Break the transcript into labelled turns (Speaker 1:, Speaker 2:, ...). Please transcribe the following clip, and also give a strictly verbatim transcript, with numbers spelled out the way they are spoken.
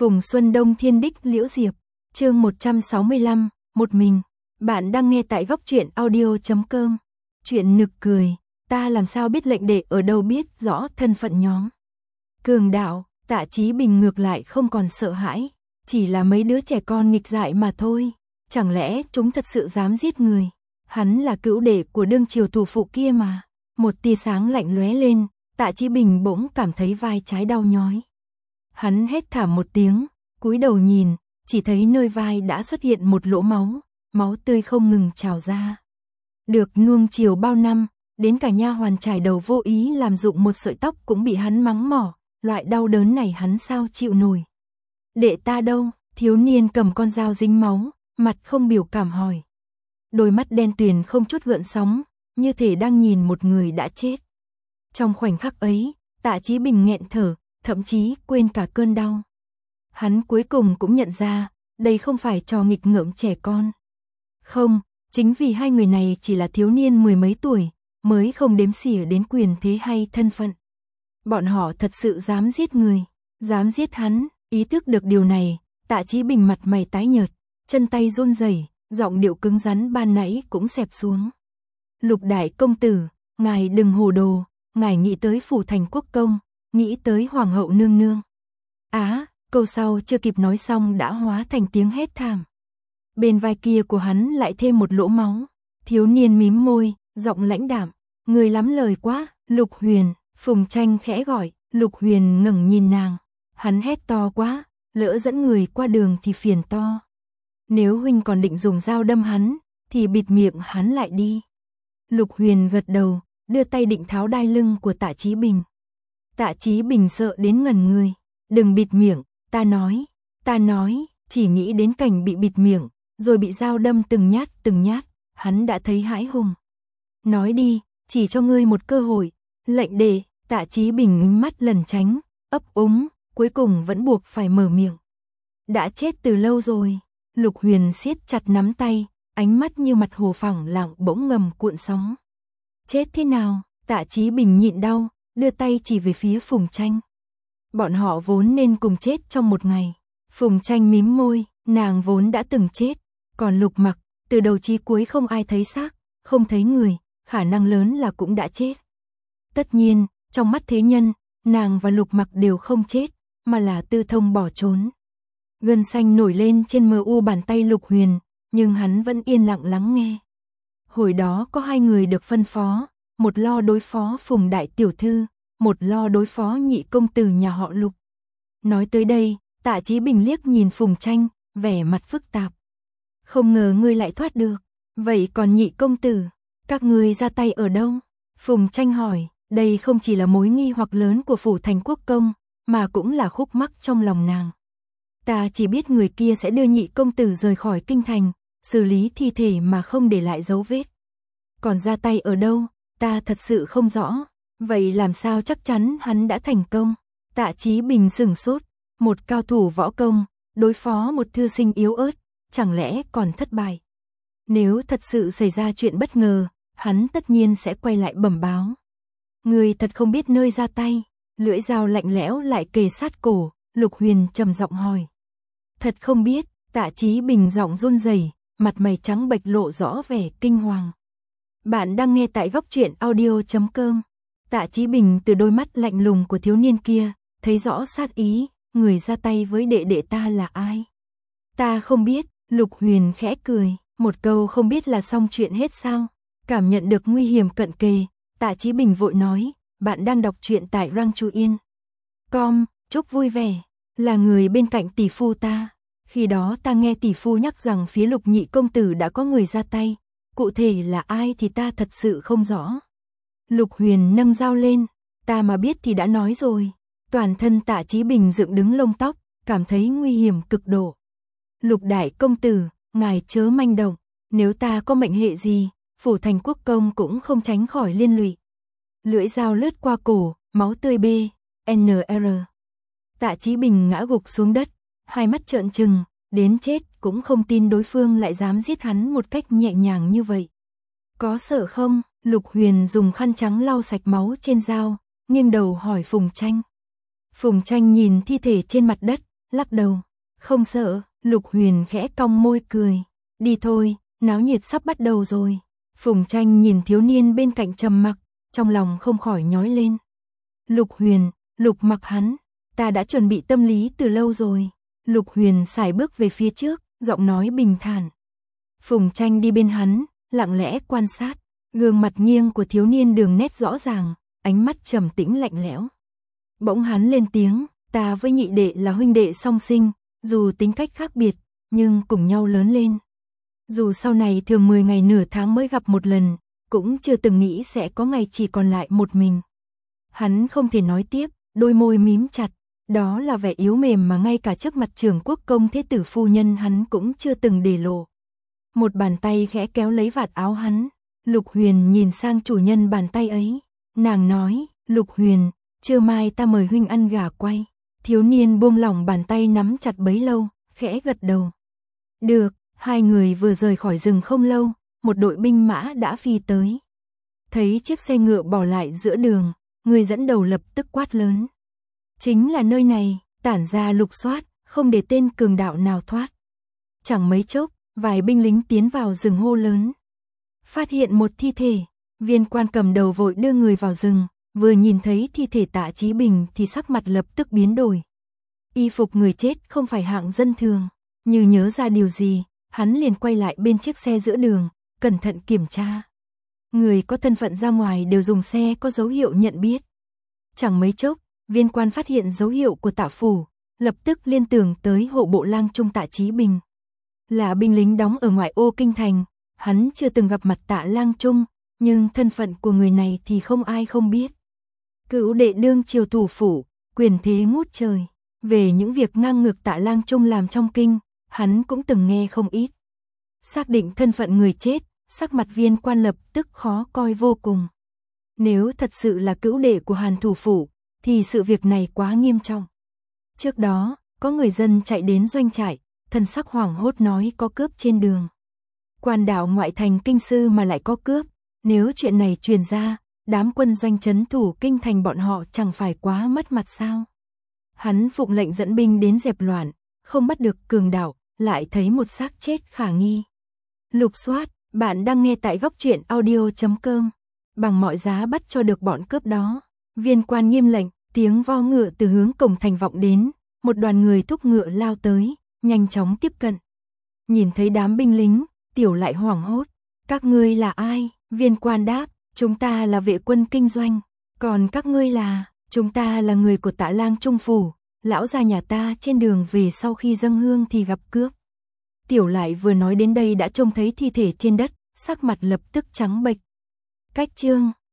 Speaker 1: Phùng Xuân Đông Thiên Đích Liễu Diệp, chương một trăm sáu mươi lăm, một mình. Bạn đang nghe tại góc truyện audio chấm com. Chuyện nực cười, ta làm sao biết lệnh đệ ở đâu biết rõ thân phận nhóm. Cường đạo, Tạ Chí Bình ngược lại không còn sợ hãi, chỉ là mấy đứa trẻ con nghịch dại mà thôi. Chẳng lẽ chúng thật sự dám giết người? Hắn là cữu đệ của đương triều thủ phụ kia mà. Một tia sáng lạnh lóe lên, Tạ Chí Bình bỗng cảm thấy vai trái đau nhói. Hắn hét thảm một tiếng, cúi đầu nhìn, chỉ thấy nơi vai đã xuất hiện một lỗ máu, máu tươi không ngừng trào ra. Được nuông chiều bao năm, đến cả nha hoàn trải đầu vô ý làm rụng một sợi tóc cũng bị hắn mắng mỏ, loại đau đớn này hắn sao chịu nổi. Đệ ta đâu? Thiếu niên cầm con dao dính máu, mặt không biểu cảm hỏi. Đôi mắt đen tuyền không chút gợn sóng, như thể đang nhìn một người đã chết. Trong khoảnh khắc ấy, Tạ Chí Bình nghẹn thở, thậm chí quên cả cơn đau. Hắn cuối cùng cũng nhận ra, đây không phải trò nghịch ngợm trẻ con. Không, chính vì hai người này chỉ là thiếu niên mười mấy tuổi, mới không đếm xỉa đến quyền thế hay thân phận. Bọn họ thật sự dám giết người, dám giết hắn. Ý thức được điều này, Tạ Chí Bình mặt mày tái nhợt, chân tay run rẩy, giọng điệu cứng rắn ban nãy cũng xẹp xuống. Lục đại công tử, ngài đừng hồ đồ, ngài nghĩ tới phủ thành quốc công, nghĩ tới hoàng hậu nương nương. Á, câu sau chưa kịp nói xong đã hóa thành tiếng hét thảm. Bên vai kia của hắn lại thêm một lỗ máu. Thiếu niên mím môi, giọng lãnh đạm, người lắm lời quá. Lục Huyền, Phùng Tranh khẽ gọi. Lục Huyền ngẩng nhìn nàng. Hắn hét to quá, lỡ dẫn người qua đường thì phiền to. Nếu huynh còn định dùng dao đâm hắn, thì bịt miệng hắn lại đi. Lục Huyền gật đầu, đưa tay định tháo đai lưng của Tạ Chí Bình. Tạ Chí Bình sợ đến ngẩn người. Đừng bịt miệng, ta nói, ta nói, chỉ nghĩ đến cảnh bị bịt miệng, rồi bị dao đâm từng nhát từng nhát, hắn đã thấy hãi hùng. Nói đi, chỉ cho ngươi một cơ hội. Lệnh đệ. Tạ Chí Bình ánh mắt lẩn tránh, ấp úng, cuối cùng vẫn buộc phải mở miệng. Đã chết từ lâu rồi. Lục Huyền siết chặt nắm tay, ánh mắt như mặt hồ phẳng lặng bỗng ngầm cuộn sóng. Chết thế nào? Tạ Chí Bình nhịn đau, đưa tay chỉ về phía Phùng Tranh. Bọn họ vốn nên cùng chết trong một ngày. Phùng Tranh mím môi, nàng vốn đã từng chết. Còn Lục Mặc, từ đầu chí cuối không ai thấy xác, không thấy người, khả năng lớn là cũng đã chết. Tất nhiên, trong mắt thế nhân, nàng và Lục Mặc đều không chết, mà là tư thông bỏ trốn. Gân xanh nổi lên trên mờ u bàn tay Lục Huyền, nhưng hắn vẫn yên lặng lắng nghe. Hồi đó có hai người được phân phó, một lo đối phó Phùng đại tiểu thư, một lo đối phó nhị công tử nhà họ Lục. Nói tới đây, Tạ Chí Bình liếc nhìn Phùng Tranh, vẻ mặt phức tạp. Không ngờ ngươi lại thoát được, vậy còn nhị công tử, các ngươi ra tay ở đâu? Phùng Tranh hỏi, đây không chỉ là mối nghi hoặc lớn của phủ thành quốc công, mà cũng là khúc mắc trong lòng nàng. Ta chỉ biết người kia sẽ đưa nhị công tử rời khỏi kinh thành, xử lý thi thể mà không để lại dấu vết. Còn ra tay ở đâu, ta thật sự không rõ. Vậy làm sao chắc chắn hắn đã thành công? Tạ Chí Bình sửng sốt, một cao thủ võ công, đối phó một thư sinh yếu ớt, chẳng lẽ còn thất bại? Nếu thật sự xảy ra chuyện bất ngờ, hắn tất nhiên sẽ quay lại bẩm báo. Người thật không biết nơi ra tay. Lưỡi dao lạnh lẽo lại kề sát cổ, Lục Huyền trầm giọng hỏi. Thật không biết. Tạ Chí Bình giọng run rẩy, mặt mày trắng bệch lộ rõ vẻ kinh hoàng. Bạn đang nghe tại góc truyện audio chấm com. Tạ Chí Bình từ đôi mắt lạnh lùng của thiếu niên kia, thấy rõ sát ý, người ra tay với đệ đệ ta là ai? Ta không biết. Lục Huyền khẽ cười, một câu không biết là xong chuyện hết sao? Cảm nhận được nguy hiểm cận kề, Tạ Chí Bình vội nói, bạn đang đọc truyện tại Rang Chu Yên. Com, chúc vui vẻ, là người bên cạnh tỷ phu ta. Khi đó ta nghe tỷ phu nhắc rằng phía Lục nhị công tử đã có người ra tay, cụ thể là ai thì ta thật sự không rõ. Lục Huyền nâng dao lên, ta mà biết thì đã nói rồi. Toàn thân Tạ Chí Bình dựng đứng lông tóc, cảm thấy nguy hiểm cực độ. Lục đại công tử, ngài chớ manh động, nếu ta có mệnh hệ gì, phủ thành quốc công cũng không tránh khỏi liên lụy. Lưỡi dao lướt qua cổ, máu tươi B, N R. Tạ Chí Bình ngã gục xuống đất, hai mắt trợn trừng, đến chết cũng không tin đối phương lại dám giết hắn một cách nhẹ nhàng như vậy. Có sợ không? Lục Huyền dùng khăn trắng lau sạch máu trên dao, nghiêng đầu hỏi Phùng Tranh. Phùng Tranh nhìn thi thể trên mặt đất, lắc đầu. Không sợ, Lục Huyền khẽ cong môi cười. Đi thôi, náo nhiệt sắp bắt đầu rồi. Phùng Tranh nhìn thiếu niên bên cạnh trầm mặc, trong lòng không khỏi nhói lên. Lục Huyền, Lục Mặc hắn, ta đã chuẩn bị tâm lý từ lâu rồi. Lục Huyền sải bước về phía trước, giọng nói bình thản. Phùng Tranh đi bên hắn, lặng lẽ quan sát, gương mặt nghiêng của thiếu niên đường nét rõ ràng, ánh mắt trầm tĩnh lạnh lẽo. Bỗng hắn lên tiếng, ta với nhị đệ là huynh đệ song sinh, dù tính cách khác biệt, nhưng cùng nhau lớn lên. Dù sau này thường mười ngày nửa tháng mới gặp một lần, cũng chưa từng nghĩ sẽ có ngày chỉ còn lại một mình. Hắn không thể nói tiếp, đôi môi mím chặt, đó là vẻ yếu mềm mà ngay cả trước mặt trưởng quốc công thế tử phu nhân hắn cũng chưa từng để lộ. Một bàn tay khẽ kéo lấy vạt áo hắn, Lục Huyền nhìn sang chủ nhân bàn tay ấy, nàng nói, Lục Huyền, trưa mai ta mời huynh ăn gà quay. Thiếu niên buông lỏng bàn tay nắm chặt bấy lâu, khẽ gật đầu. Được, hai người vừa rời khỏi rừng không lâu, một đội binh mã đã phi tới. Thấy chiếc xe ngựa bỏ lại giữa đường, người dẫn đầu lập tức quát lớn. Chính là nơi này, tản ra lục soát, không để tên cường đạo nào thoát. Chẳng mấy chốc, vài binh lính tiến vào rừng hô lớn. Phát hiện một thi thể, viên quan cầm đầu vội đưa người vào rừng, vừa nhìn thấy thi thể Tạ Chí Bình thì sắc mặt lập tức biến đổi. Y phục người chết không phải hạng dân thường, như nhớ ra điều gì, hắn liền quay lại bên chiếc xe giữa đường, cẩn thận kiểm tra. Người có thân phận ra ngoài đều dùng xe có dấu hiệu nhận biết. Chẳng mấy chốc, viên quan phát hiện dấu hiệu của Tạ phủ, lập tức liên tưởng tới hộ bộ lang trung Tạ Chí Bình. Là binh lính đóng ở ngoại ô kinh thành, hắn chưa từng gặp mặt Tạ lang trung, nhưng thân phận của người này thì không ai không biết. Cửu đệ đương triều thủ phủ, quyền thế ngút trời, về những việc ngang ngược Tạ lang trung làm trong kinh, hắn cũng từng nghe không ít. Xác định thân phận người chết, sắc mặt viên quan lập tức khó coi vô cùng. Nếu thật sự là cửu đệ của Hàn thủ phủ, thì sự việc này quá nghiêm trọng. Trước đó, có người dân chạy đến doanh trại, thần sắc hoảng hốt nói có cướp trên đường. Quan đạo ngoại thành kinh sư mà lại có cướp, nếu chuyện này truyền ra, đám quân doanh trấn thủ kinh thành bọn họ chẳng phải quá mất mặt sao? Hắn phụng lệnh dẫn binh đến dẹp loạn, không bắt được cường đạo, lại thấy một xác chết khả nghi. Lục soát, bạn đang nghe tại góc truyện audio chấm com. Bằng mọi giá bắt cho được bọn cướp đó. Viên quan nghiêm lệnh, tiếng vo ngựa từ hướng cổng thành vọng đến, một đoàn người thúc ngựa lao tới, nhanh chóng tiếp cận. Nhìn thấy đám binh lính, Tiểu lại hoảng hốt. Các ngươi là ai? Viên quan đáp, chúng ta là vệ quân kinh doanh. Còn các ngươi là, chúng ta là người của Tạ lang trung phủ. Lão gia nhà ta trên đường về sau khi dâng hương thì gặp cướp. Tiểu lại vừa nói đến đây đã trông thấy thi thể trên đất, sắc mặt lập tức trắng bệch. Cách chương